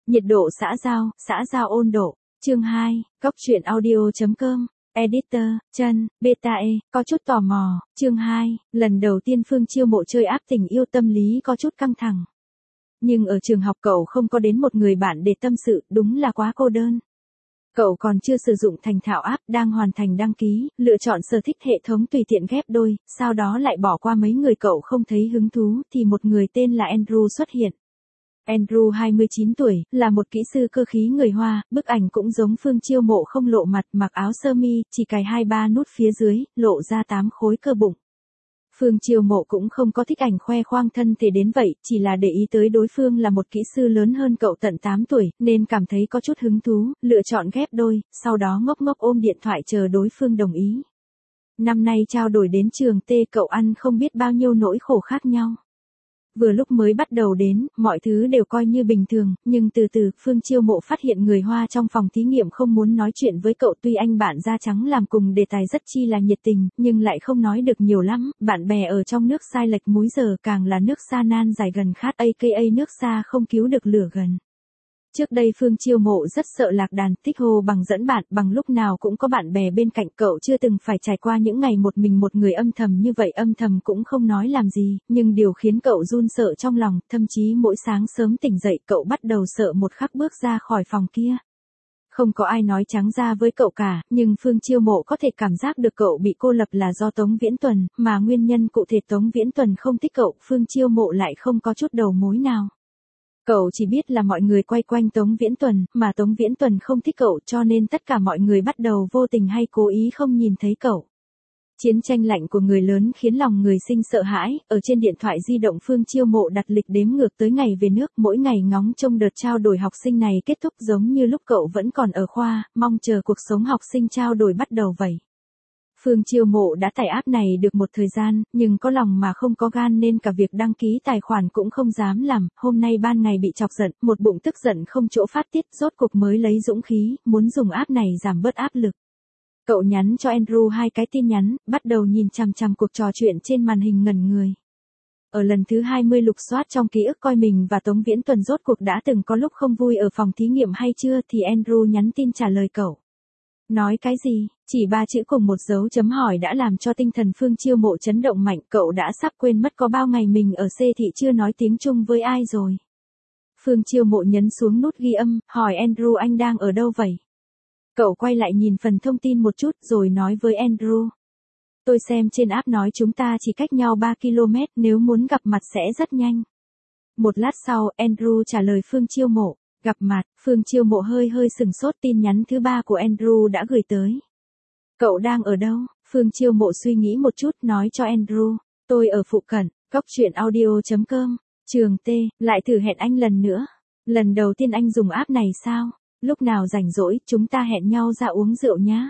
Nhiệt độ xã giao ôn độ. Chương 2, Cốc truyện audio.com. Editor, chân, beta e, có chút tò mò. Chương 2, lần đầu tiên Phương Chiêu Mộ chơi app tình yêu tâm lý có chút căng thẳng. Nhưng ở trường học cậu không có đến một người bạn để tâm sự, đúng là quá cô đơn. Cậu còn chưa sử dụng thành thạo app, đang hoàn thành đăng ký, lựa chọn sở thích hệ thống tùy tiện ghép đôi, sau đó lại bỏ qua mấy người cậu không thấy hứng thú thì một người tên là Andrew xuất hiện. Andrew 29 tuổi, là một kỹ sư cơ khí người Hoa, bức ảnh cũng giống Phương Chiêu Mộ không lộ mặt, mặc áo sơ mi, chỉ cài 2-3 nút phía dưới, lộ ra 8 khối cơ bụng. Phương Chiêu Mộ cũng không có thích ảnh khoe khoang thân thể đến vậy, chỉ là để ý tới đối phương là một kỹ sư lớn hơn cậu tận 8 tuổi, nên cảm thấy có chút hứng thú, lựa chọn ghép đôi, sau đó ngốc ngốc ôm điện thoại chờ đối phương đồng ý. Năm nay trao đổi đến trường T cậu ăn không biết bao nhiêu nỗi khổ khác nhau. Vừa lúc mới bắt đầu đến, mọi thứ đều coi như bình thường, nhưng từ từ, Phương Chiêu Mộ phát hiện người Hoa trong phòng thí nghiệm không muốn nói chuyện với cậu, tuy anh bạn da trắng làm cùng đề tài rất chi là nhiệt tình, nhưng lại không nói được nhiều lắm, bạn bè ở trong nước sai lệch múi giờ càng là nước xa nan dài gần khát aka nước xa không cứu được lửa gần. Trước đây Phương Chiêu Mộ rất sợ lạc đàn, thích hồ bằng dẫn bạn, bằng lúc nào cũng có bạn bè bên cạnh, cậu chưa từng phải trải qua những ngày một mình một người âm thầm như vậy, âm thầm cũng không nói làm gì, nhưng điều khiến cậu run sợ trong lòng, thậm chí mỗi sáng sớm tỉnh dậy cậu bắt đầu sợ một khắc bước ra khỏi phòng kia. Không có ai nói trắng ra với cậu cả, nhưng Phương Chiêu Mộ có thể cảm giác được cậu bị cô lập là do Tống Viễn Tuần, mà nguyên nhân cụ thể Tống Viễn Tuần không thích cậu, Phương Chiêu Mộ lại không có chút đầu mối nào. Cậu chỉ biết là mọi người quay quanh Tống Viễn Tuần, mà Tống Viễn Tuần không thích cậu cho nên tất cả mọi người bắt đầu vô tình hay cố ý không nhìn thấy cậu. Chiến tranh lạnh của người lớn khiến lòng người sinh sợ hãi, ở trên điện thoại di động Phương Chiêu Mộ đặt lịch đếm ngược tới ngày về nước, mỗi ngày ngóng trông đợt trao đổi học sinh này kết thúc giống như lúc cậu vẫn còn ở khoa, mong chờ cuộc sống học sinh trao đổi bắt đầu vậy. Phương Chiêu Mộ đã tải app này được một thời gian, nhưng có lòng mà không có gan nên cả việc đăng ký tài khoản cũng không dám làm, hôm nay ban ngày bị chọc giận, một bụng tức giận không chỗ phát tiết, rốt cuộc mới lấy dũng khí, muốn dùng app này giảm bớt áp lực. Cậu nhắn cho Andrew 2 cái tin nhắn, bắt đầu nhìn chằm chằm cuộc trò chuyện trên màn hình ngẩn người. Ở lần thứ 20 lục soát trong ký ức coi mình và Tống Viễn Tuần rốt cuộc đã từng có lúc không vui ở phòng thí nghiệm hay chưa thì Andrew nhắn tin trả lời cậu. Nói cái gì? Chỉ 3 chữ cùng một dấu chấm hỏi đã làm cho tinh thần Phương Chiêu Mộ chấn động mạnh, cậu đã sắp quên mất có bao ngày mình ở C thị chưa nói tiếng Trung với ai rồi. Phương Chiêu Mộ nhấn xuống nút ghi âm, hỏi Andrew anh đang ở đâu vậy? Cậu quay lại nhìn phần thông tin một chút rồi nói với Andrew. Tôi xem trên app nói chúng ta chỉ cách nhau 3 km, nếu muốn gặp mặt sẽ rất nhanh. Một lát sau, Andrew trả lời Phương Chiêu Mộ. Gặp mặt, Phương Chiêu Mộ hơi sừng sốt, tin nhắn thứ 3 của Andrew đã gửi tới. Cậu đang ở đâu? Phương Chiêu Mộ suy nghĩ một chút nói cho Andrew. Tôi ở phụ cận, Cốc truyện audio.com. Trường T, lại thử hẹn anh lần nữa. Lần đầu tiên anh dùng app này sao? Lúc nào rảnh rỗi, chúng ta hẹn nhau ra uống rượu nhá.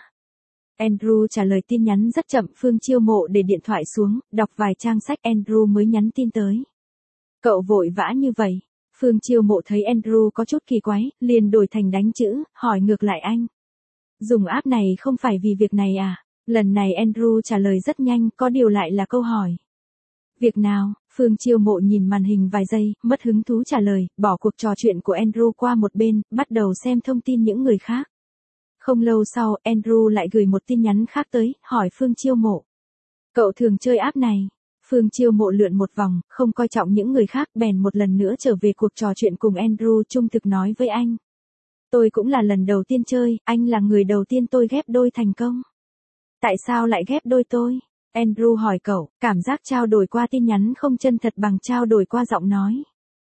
Andrew trả lời tin nhắn rất chậm, Phương Chiêu Mộ để điện thoại xuống, đọc vài trang sách Andrew mới nhắn tin tới. Cậu vội vã như vậy. Phương Chiêu Mộ thấy Andrew có chút kỳ quái, liền đổi thành đánh chữ, hỏi ngược lại anh. Dùng app này không phải vì việc này à? Lần này Andrew trả lời rất nhanh, có điều lại là câu hỏi. Việc nào? Phương Chiêu Mộ nhìn màn hình vài giây, mất hứng thú trả lời, bỏ cuộc trò chuyện của Andrew qua một bên, bắt đầu xem thông tin những người khác. Không lâu sau, Andrew lại gửi một tin nhắn khác tới, hỏi Phương Chiêu Mộ. Cậu thường chơi app này? Phương Chiêu Mộ lượn một vòng, không coi trọng những người khác, bèn một lần nữa trở về cuộc trò chuyện cùng Andrew, trung thực nói với anh. Tôi cũng là lần đầu tiên chơi, anh là người đầu tiên tôi ghép đôi thành công. Tại sao lại ghép đôi tôi? Andrew hỏi cậu, cảm giác trao đổi qua tin nhắn không chân thật bằng trao đổi qua giọng nói.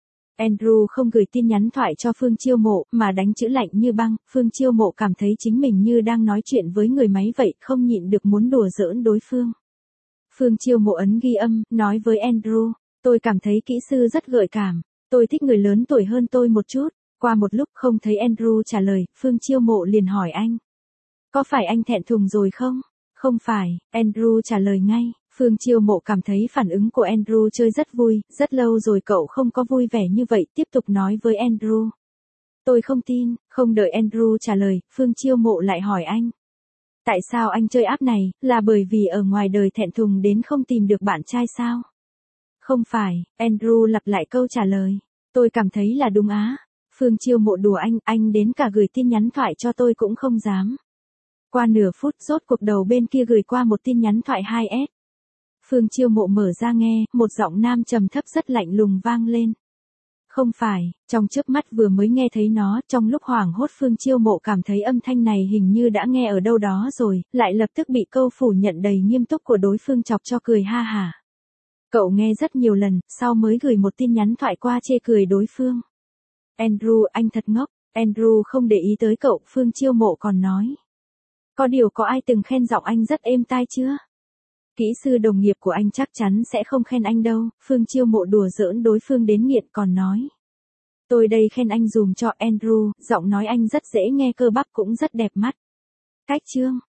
Andrew không gửi tin nhắn thoại cho Phương Chiêu Mộ, mà đánh chữ lạnh như băng, Phương Chiêu Mộ cảm thấy chính mình như đang nói chuyện với người máy vậy, không nhịn được muốn đùa giỡn đối phương. Phương Chiêu Mộ ấn ghi âm, nói với Andrew, tôi cảm thấy kỹ sư rất gợi cảm, tôi thích người lớn tuổi hơn tôi một chút. Qua một lúc không thấy Andrew trả lời, Phương Chiêu Mộ liền hỏi anh. Có phải anh thẹn thùng rồi không? Không phải, Andrew trả lời ngay. Phương Chiêu Mộ cảm thấy phản ứng của Andrew chơi rất vui, rất lâu rồi cậu không có vui vẻ như vậy, tiếp tục nói với Andrew. Tôi không tin, không đợi Andrew trả lời, Phương Chiêu Mộ lại hỏi anh. Tại sao anh chơi app này, là bởi vì ở ngoài đời thẹn thùng đến không tìm được bạn trai sao? Không phải, Andrew lặp lại câu trả lời. Tôi cảm thấy là đúng á. Phương Chiêu Mộ đùa anh đến cả gửi tin nhắn thoại cho tôi cũng không dám. Qua nửa phút rốt cuộc đầu bên kia gửi qua một tin nhắn thoại 2S. Phương Chiêu Mộ mở ra nghe, một giọng nam trầm thấp rất lạnh lùng vang lên. Không phải, trong chớp mắt vừa mới nghe thấy nó, trong lúc hoảng hốt Phương Chiêu Mộ cảm thấy âm thanh này hình như đã nghe ở đâu đó rồi, lại lập tức bị câu phủ nhận đầy nghiêm túc của đối phương chọc cho cười ha hả. Cậu nghe rất nhiều lần, sau mới gửi một tin nhắn thoại qua chê cười đối phương. Andrew, anh thật ngốc. Andrew không để ý tới cậu, Phương Chiêu Mộ còn nói. Có điều có ai từng khen giọng anh rất êm tai chưa? Kỹ sư đồng nghiệp của anh chắc chắn sẽ không khen anh đâu, Phương Chiêu Mộ đùa giỡn đối phương đến nghiện còn nói. Tôi đây khen anh dùm cho Andrew, giọng nói anh rất dễ nghe cơ bắp cũng rất đẹp mắt. Cách chương.